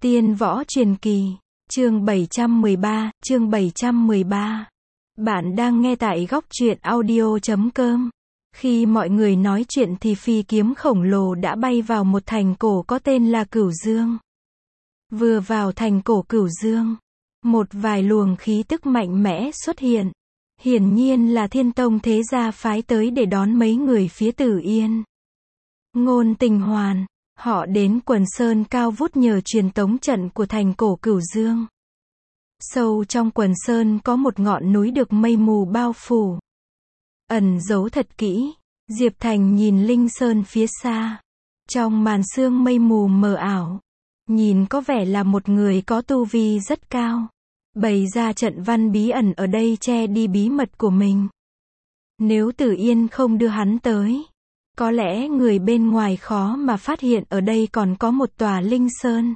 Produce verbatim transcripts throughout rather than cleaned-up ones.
Tiên võ truyền kỳ, chương bảy trăm mười ba, chương bảy trăm mười ba. Bạn đang nghe tại góc truyện audio chấm com. Khi mọi người nói chuyện thì phi kiếm khổng lồ đã bay vào một thành cổ có tên là Cửu Dương. Vừa vào thành cổ Cửu Dương, một vài luồng khí tức mạnh mẽ xuất hiện. Hiển nhiên là Thiên Tông thế gia phái tới để đón mấy người phía Tử Yên. Ngôn Tình Hoàn, họ đến Quần Sơn cao vút nhờ truyền tống trận của thành cổ Cửu Dương. Sâu trong Quần Sơn có một ngọn núi được mây mù bao phủ, ẩn giấu thật kỹ. Diệp Thành nhìn Linh Sơn phía xa, trong màn sương mây mù mờ ảo, nhìn có vẻ là một người có tu vi rất cao, bày ra trận văn bí ẩn ở đây che đi bí mật của mình. Nếu Tử Yên không đưa hắn tới, có lẽ người bên ngoài khó mà phát hiện ở đây còn có một tòa Linh Sơn.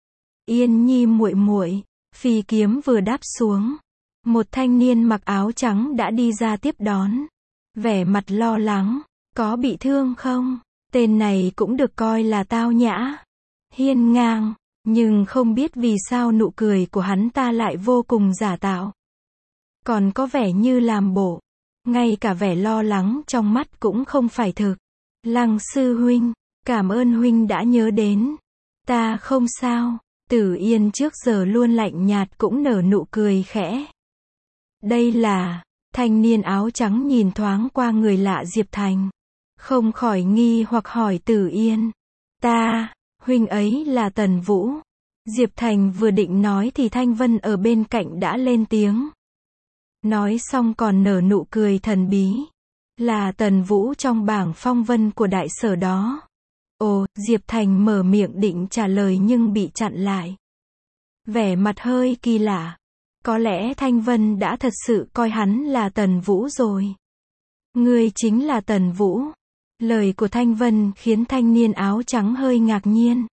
Yên Nhi muội muội, phi kiếm vừa đáp xuống, một thanh niên mặc áo trắng đã đi ra tiếp đón, vẻ mặt lo lắng, có bị thương không? Tên này cũng được coi là tao nhã, hiên ngang, nhưng không biết vì sao nụ cười của hắn ta lại vô cùng giả tạo. Còn có vẻ như làm bộ, ngay cả vẻ lo lắng trong mắt cũng không phải thực. Lăng sư huynh, cảm ơn huynh đã nhớ đến. Ta không sao. Tử Yên trước giờ luôn lạnh nhạt cũng nở nụ cười khẽ. Đây là, thanh niên áo trắng nhìn thoáng qua người lạ Diệp Thành, không khỏi nghi hoặc hỏi Tử Yên. Ta, huynh ấy là Tần Vũ. Diệp Thành vừa định nói thì Thanh Vân ở bên cạnh đã lên tiếng. Nói xong còn nở nụ cười thần bí. Là Tần Vũ trong bảng phong vân của đại sở đó. Ồ, Diệp Thành mở miệng định trả lời nhưng bị chặn lại. Vẻ mặt hơi kỳ lạ. Có lẽ Thanh Vân đã thật sự coi hắn là Tần Vũ rồi. Ngươi chính là Tần Vũ. Lời của Thanh Vân khiến thanh niên áo trắng hơi ngạc nhiên.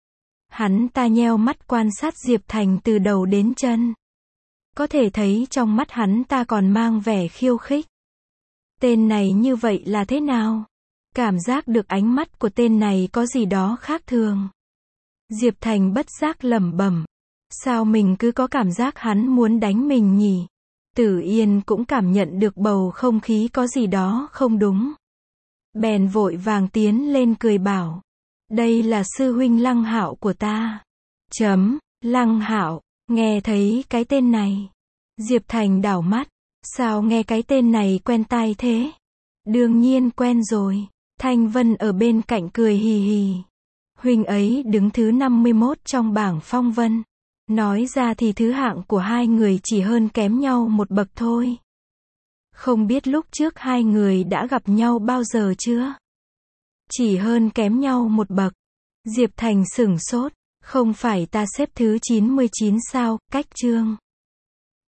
Hắn ta nheo mắt quan sát Diệp Thành từ đầu đến chân. Có thể thấy trong mắt hắn ta còn mang vẻ khiêu khích. Tên này như vậy là thế nào? Cảm giác được ánh mắt của tên này có gì đó khác thường. Diệp Thành bất giác lẩm bẩm. Sao mình cứ có cảm giác hắn muốn đánh mình nhỉ? Tử Yên cũng cảm nhận được bầu không khí có gì đó không đúng. Bèn vội vàng tiến lên cười bảo. Đây là sư huynh Lăng Hạo của ta. Chấm, Lăng Hạo, nghe thấy cái tên này. Diệp Thành đảo mắt. Sao nghe cái tên này quen tai thế? Đương nhiên quen rồi. Thanh Vân ở bên cạnh cười hì hì. Huynh ấy đứng thứ năm mươi mốt trong bảng phong vân. Nói ra thì thứ hạng của hai người chỉ hơn kém nhau một bậc thôi. Không biết lúc trước hai người đã gặp nhau bao giờ chưa? Chỉ hơn kém nhau một bậc. Diệp Thành sửng sốt. Không phải ta xếp thứ chín mươi chín sao, cách chương.